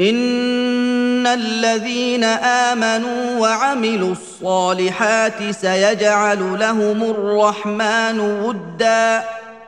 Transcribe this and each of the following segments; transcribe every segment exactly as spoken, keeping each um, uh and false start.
إن الذين آمنوا وعملوا الصالحات سيجعل لهم الرحمن ودا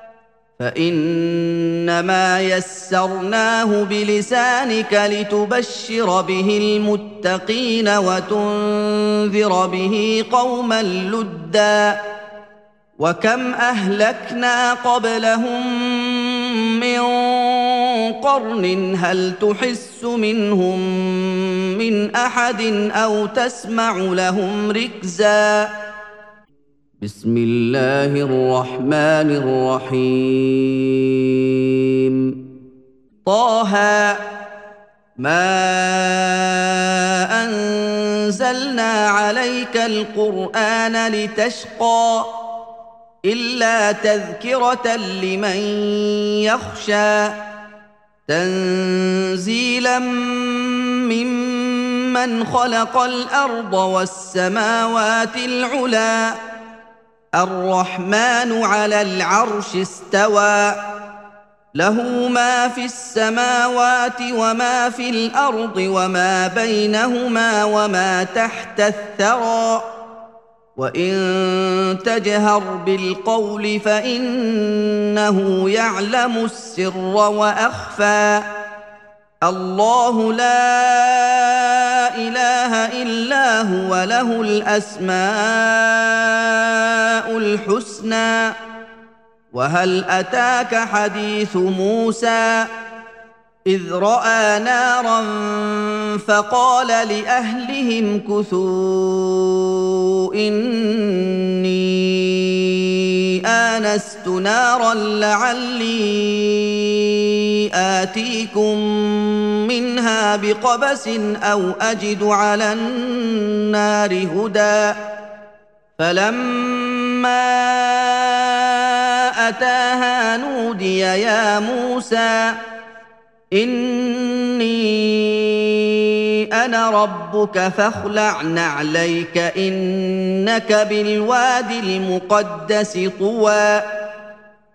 فإنما يسرناه بلسانك لتبشر به المتقين وتنذر به قوما لدا وكم أهلكنا قبلهم من قرن هل تحس منهم من أحد أو تسمع لهم ركزا بسم الله الرحمن الرحيم طه ما أنزلنا عليك القرآن لتشقى إلا تذكرة لمن يخشى تنزيلا ممن خلق الأرض والسماوات العلى الرحمن على العرش استوى له ما في السماوات وما في الأرض وما بينهما وما تحت الثرى وإن تجهر بالقول فإنه يعلم السر وأخفى الله لا إله إلا هو له الأسماء الحسنى وهل أتاك حديث موسى إذ رأى نارا فقال لأهلهم كثوا إني آنست نارا لعلي آتيكم منها بقبس أو أجد على النار هدى فلما أتاها نودي يا موسى إني أنا ربك فاخلع نعليك إنك بالوادي المقدس طوى